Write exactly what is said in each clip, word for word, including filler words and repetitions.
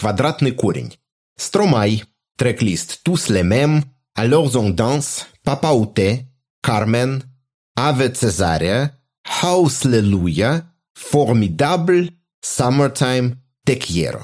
квадратный корень. Стромай, трек-лист «Tous les mêmes», «Alors on danse», «Papa ou te», «Carmen», «Ave Cesaria», «Hallelujah», «Formidable», «Summertime», «Te quiero».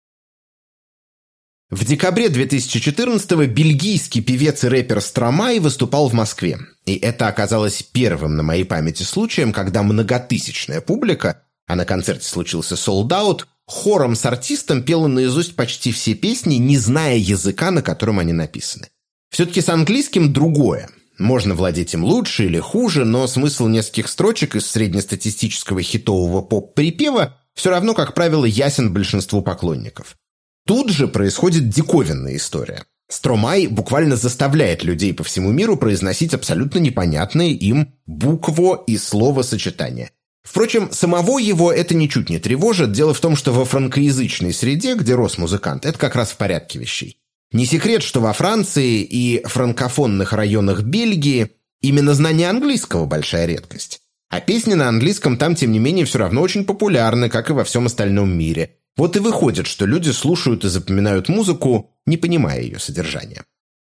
В декабре две тысячи четырнадцатого бельгийский певец и рэпер Стромай выступал в Москве. И это оказалось первым на моей памяти случаем, когда многотысячная публика, а на концерте случился солд-аут, хором с артистом пела наизусть почти все песни, не зная языка, на котором они написаны. Все-таки с английским другое. Можно владеть им лучше или хуже, но смысл нескольких строчек из среднестатистического хитового поп-припева все равно, как правило, ясен большинству поклонников. Тут же происходит диковинная история. Стромай буквально заставляет людей по всему миру произносить абсолютно непонятные им букво и словосочетания. Впрочем, самого его это ничуть не тревожит. Дело в том, что во франкоязычной среде, где рос музыкант, это как раз в порядке вещей. Не секрет, что во Франции и франкофонных районах Бельгии именно знание английского – большая редкость. А песни на английском там, тем не менее, все равно очень популярны, как и во всем остальном мире. Вот и выходит, что люди слушают и запоминают музыку, не понимая ее содержания.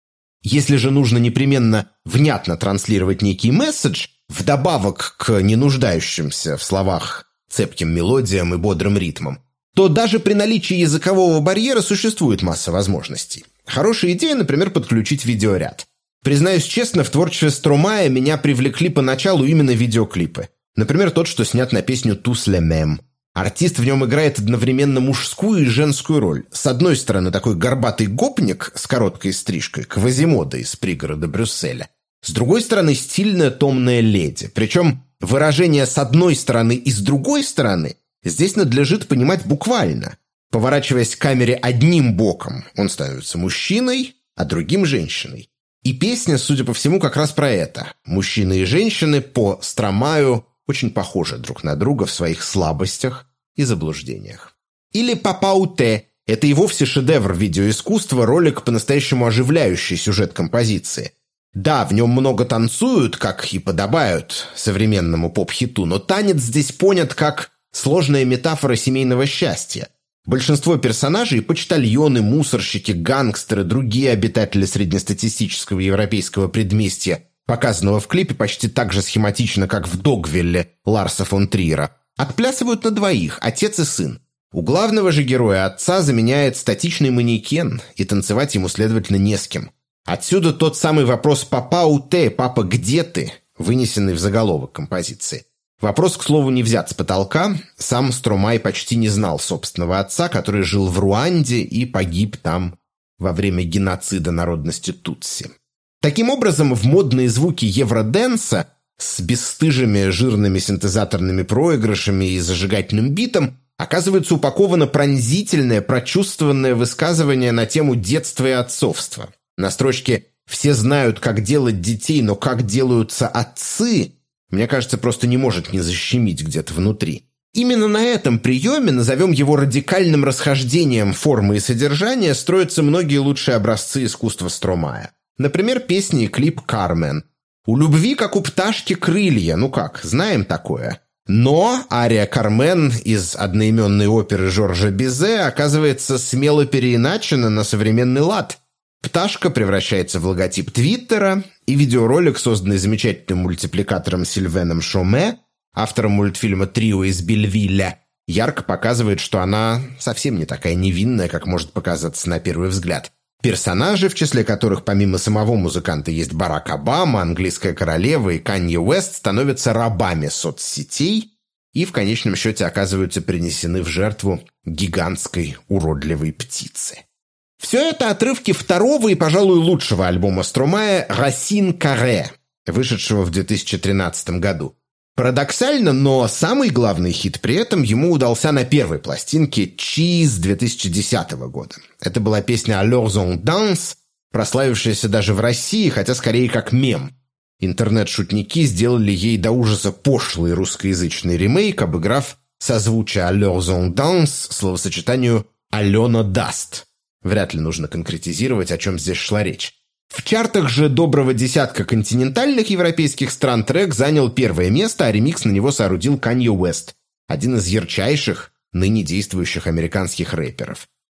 Если же нужно непременно внятно транслировать некий месседж, вдобавок к не нуждающимся в словах цепким мелодиям и бодрым ритмам, то даже при наличии языкового барьера существует масса возможностей. Хорошая идея, например, подключить видеоряд. Признаюсь честно, в творчестве Стромая меня привлекли поначалу именно видеоклипы. Например, тот, что снят на песню «Tous les mêmes». Артист в нем играет одновременно мужскую и женскую роль. С одной стороны, такой горбатый гопник с короткой стрижкой, Квазимода из пригорода Брюсселя. С другой стороны, стильная томная леди. Причем выражение «с одной стороны» и «с другой стороны» здесь надлежит понимать буквально. Поворачиваясь к камере одним боком, он становится мужчиной, а другим – женщиной. И песня, судя по всему, как раз про это. Мужчины и женщины по Стромаю очень похожи друг на друга в своих слабостях и заблуждениях. Или «Papa ou te» – это и вовсе шедевр видеоискусства, ролик, по-настоящему оживляющий сюжет композиции. Да, в нем много танцуют, как и подобают современному поп-хиту, но танец здесь понят как сложная метафора семейного счастья. Большинство персонажей – почтальоны, мусорщики, гангстеры, другие обитатели среднестатистического европейского предместья, показанного в клипе почти так же схематично, как в «Догвилле» Ларса фон Триера, отплясывают на двоих, отец и сын. У главного же героя отца заменяет статичный манекен, и танцевать ему, следовательно, не с кем. Отсюда тот самый вопрос «Папа у те», «Папа, где ты?», вынесенный в заголовок композиции. Вопрос, к слову, не взят с потолка. Сам Стромай почти не знал собственного отца, который жил в Руанде и погиб там во время геноцида народности Тутси. Таким образом, в модные звуки евроденса с бесстыжими жирными синтезаторными проигрышами и зажигательным битом оказывается упаковано пронзительное, прочувствованное высказывание на тему детства и отцовства. На строчке «Все знают, как делать детей, но как делаются отцы», мне кажется, просто не может не защемить где-то внутри. Именно на этом приеме, назовем его радикальным расхождением формы и содержания, строятся многие лучшие образцы искусства Стромая. Например, песни и клип «Кармен». У любви, как у пташки, крылья. Ну как, знаем такое. Но ария «Кармен» из одноименной оперы Жоржа Бизе оказывается смело переиначена на современный лад. Пташка превращается в логотип Твиттера, и видеоролик, созданный замечательным мультипликатором Сильвеном Шоме, автором мультфильма «Трио из Бельвилля», ярко показывает, что она совсем не такая невинная, как может показаться на первый взгляд. Персонажи, в числе которых помимо самого музыканта есть Барак Обама, английская королева и Канье Уэст, становятся рабами соцсетей и в конечном счете оказываются принесены в жертву гигантской уродливой птице. Все это отрывки второго и, пожалуй, лучшего альбома Стромая «Racine Carrée», вышедшего в две тысячи тринадцатом году. Парадоксально, но самый главный хит при этом ему удался на первой пластинке «Cheese» две тысячи десятого года. Это была песня «Alors on danse», прославившаяся даже в России, хотя скорее как мем. Интернет-шутники сделали ей до ужаса пошлый русскоязычный ремейк, обыграв созвучие «Alors on danse» словосочетанию «Алена даст». Вряд ли нужно конкретизировать, о чем здесь шла речь. В чартах же доброго десятка континентальных европейских стран трек занял первое место, а ремикс на него соорудил Канье Уэст, один из ярчайших ныне действующих американских рэперов.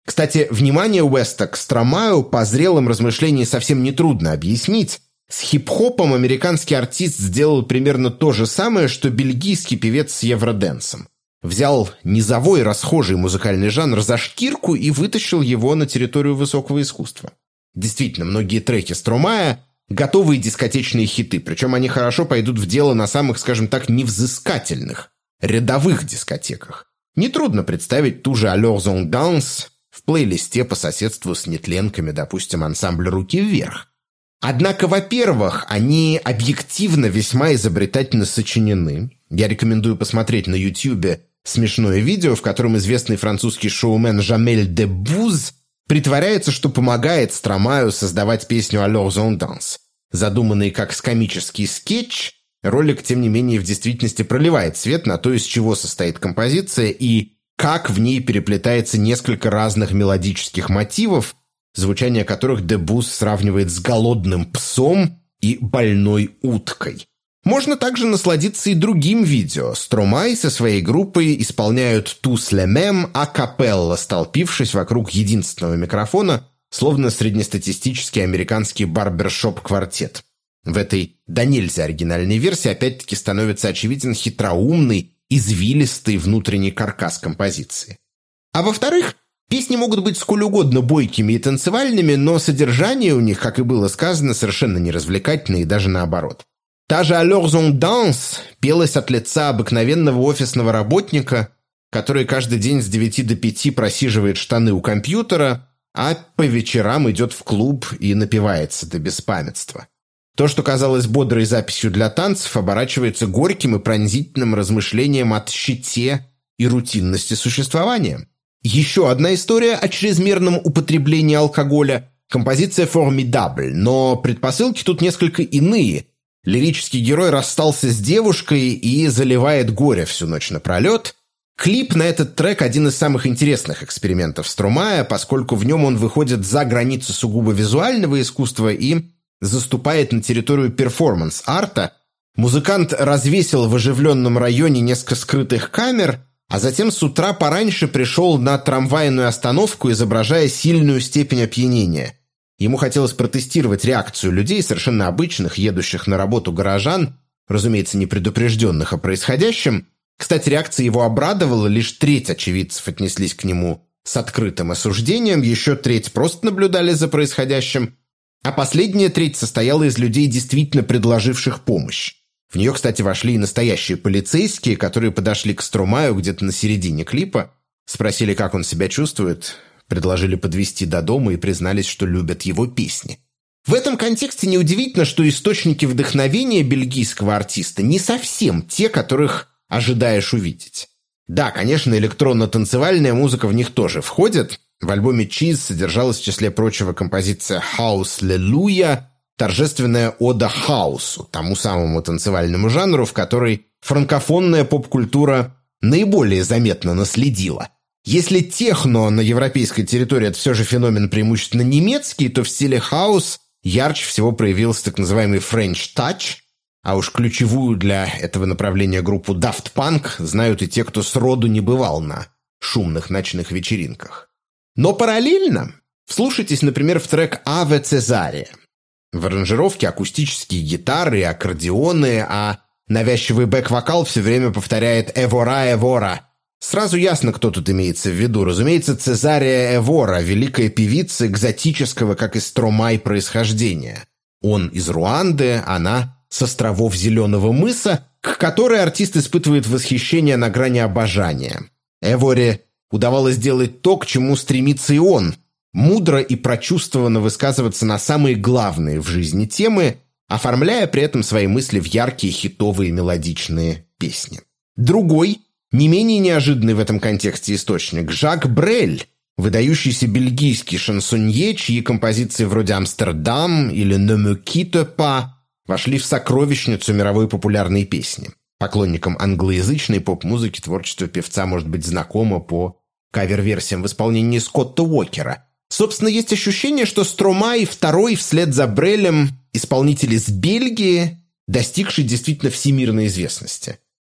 Кстати, внимание Уэста к Стромаю по зрелым размышлениям совсем нетрудно объяснить. С хип-хопом американский артист сделал примерно то же самое, что бельгийский певец с евродэнсом. Взял низовой расхожий музыкальный жанр за шкирку и вытащил его на территорию высокого искусства. Действительно, многие треки Стромая – готовые дискотечные хиты, причем они хорошо пойдут в дело на самых, скажем так, невзыскательных, рядовых дискотеках. Нетрудно представить ту же «Alors on danse» в плейлисте по соседству с нетленками, допустим, ансамбля «Руки вверх». Однако, во-первых, они объективно весьма изобретательно сочинены. Я рекомендую посмотреть на Ютьюбе смешное видео, в котором известный французский шоумен Жамель Дебуз притворяется, что помогает Стромаю создавать песню «Alors on danse». Задуманный как комический скетч, ролик, тем не менее, в действительности проливает свет на то, из чего состоит композиция и как в ней переплетается несколько разных мелодических мотивов, звучание которых Дебуз сравнивает с голодным псом и больной уткой. Можно также насладиться и другим видео. Стромай со своей группой исполняют «Tous les mêmes» а-капелла, столпившись вокруг единственного микрофона, словно среднестатистический американский барбершоп-квартет. В этой да нельзя оригинальной версии опять-таки становится очевиден хитроумный, извилистый внутренний каркас композиции. А во-вторых, песни могут быть сколь угодно бойкими и танцевальными, но содержание у них, как и было сказано, совершенно не развлекательное и даже наоборот. Та же «Alors on danse» пелась от лица обыкновенного офисного работника, который каждый день с девяти до пяти просиживает штаны у компьютера, а по вечерам идет в клуб и напивается до беспамятства. То, что казалось бодрой записью для танцев, оборачивается горьким и пронзительным размышлением о щите и рутинности существования. Еще одна история о чрезмерном употреблении алкоголя – композиция «Formidable», но предпосылки тут несколько иные. Лирический герой расстался с девушкой и заливает горе всю ночь напролет. Клип на этот трек – один из самых интересных экспериментов Стромая, поскольку в нем он выходит за границы сугубо визуального искусства и заступает на территорию перформанс-арта. Музыкант развесил в оживленном районе несколько скрытых камер, а затем с утра пораньше пришел на трамвайную остановку, изображая сильную степень опьянения. Ему хотелось протестировать реакцию людей, совершенно обычных, едущих на работу горожан, разумеется, не предупрежденных о происходящем. Кстати, реакция его обрадовала, лишь треть очевидцев отнеслись к нему с открытым осуждением, еще треть просто наблюдали за происходящим, а последняя треть состояла из людей, действительно предложивших помощь. В нее, кстати, вошли и настоящие полицейские, которые подошли к Стромаю где-то на середине клипа, спросили, как он себя чувствует, предложили подвезти до дома и признались, что любят его песни. В этом контексте неудивительно, что источники вдохновения бельгийского артиста не совсем те, которых ожидаешь увидеть. Да, конечно, электронно-танцевальная музыка в них тоже входит. В альбоме «Cheese» содержалась в числе прочего композиция «Hallelujah», торжественная ода хаусу, тому самому танцевальному жанру, в который франкофонная поп-культура наиболее заметно наследила. Если техно на европейской территории – это все же феномен преимущественно немецкий, то в стиле хаус ярче всего проявился так называемый French Touch, а уж ключевую для этого направления группу Daft Punk знают и те, кто сроду не бывал на шумных ночных вечеринках. Но параллельно вслушайтесь, например, в трек «Аве Цезария». В аранжировке акустические гитары и аккордеоны, а навязчивый бэк-вокал все время повторяет «Эвора, Эвора». Сразу ясно, кто тут имеется в виду. Разумеется, Цезария Эвора, великая певица экзотического, как и Стромай, происхождения. Он из Руанды, она с островов Зеленого мыса, к которой артист испытывает восхищение на грани обожания. Эворе удавалось сделать то, к чему стремится и он – мудро и прочувствованно высказываться на самые главные в жизни темы, оформляя при этом свои мысли в яркие хитовые мелодичные песни. Другой, не менее неожиданный в этом контексте источник – Жак Брель, выдающийся бельгийский шансонье, чьи композиции вроде «Амстердам» или «Ne me quitte pas» вошли в сокровищницу мировой популярной песни. Поклонникам англоязычной поп-музыки творчество певца может быть знакомо по кавер-версиям в исполнении Скотта Уокера. Собственно, есть ощущение, что Стромай второй вслед за Брелем исполнитель из Бельгии, достигший действительно всемирной известности.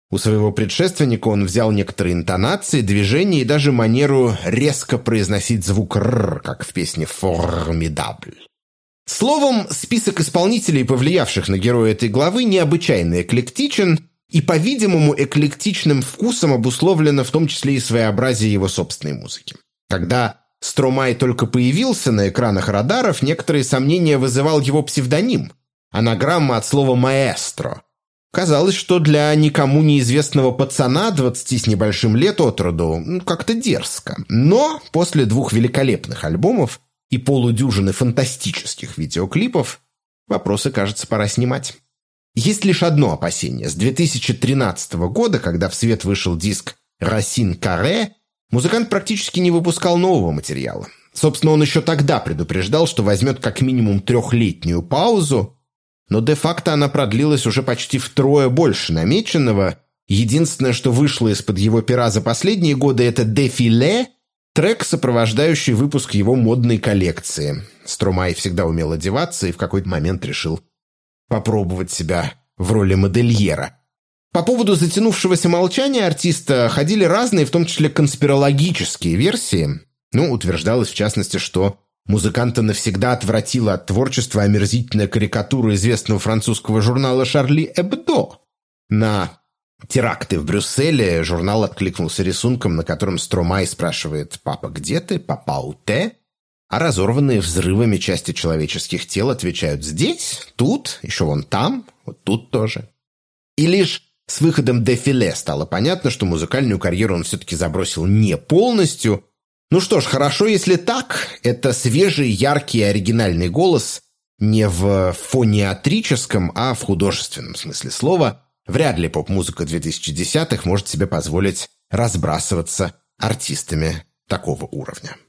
У своего предшественника он взял некоторые интонации, движения и даже манеру резко произносить звук «р», как в песне «Formidable». Словом, список исполнителей, повлиявших на героя этой главы, необычайно эклектичен, и, по-видимому, эклектичным вкусом обусловлено в том числе и своеобразие его собственной музыки. Когда Стромай только появился на экранах радаров, некоторые сомнения вызывал его псевдоним – анаграмма от слова «маэстро». Казалось, что для никому неизвестного пацана двадцати с небольшим лет от роду ну, как-то дерзко. Но после двух великолепных альбомов и полудюжины фантастических видеоклипов вопросы, кажется, пора снимать. Есть лишь одно опасение. С две тысячи тринадцатого года, когда в свет вышел диск «Racine Carrée», музыкант практически не выпускал нового материала. Собственно, он еще тогда предупреждал, что возьмет как минимум трехлетнюю паузу, но де-факто она продлилась уже почти втрое больше намеченного. Единственное, что вышло из-под его пера за последние годы, это «Défilé», трек, сопровождающий выпуск его модной коллекции. Стромай всегда умел одеваться и в какой-то момент решил попробовать себя в роли модельера. По поводу затянувшегося молчания артиста ходили разные, в том числе конспирологические версии. Ну, утверждалось в частности, что музыканта навсегда отвратила от творчества омерзительная карикатура известного французского журнала «Шарли Эбдо». На теракты в Брюсселе журнал откликнулся рисунком, на котором Стромай спрашивает «Папа, где ты? Папа, у те?» А разорванные взрывами части человеческих тел отвечают «здесь», «тут», еще вон там, вот тут тоже. И лишь с выходом «Défilé» стало понятно, что музыкальную карьеру он все-таки забросил не полностью. Ну что ж, хорошо, если так. Это свежий, яркий, оригинальный голос не в фониатрическом, а в художественном смысле слова. Вряд ли поп-музыка две тысячи десятых может себе позволить разбрасываться артистами такого уровня.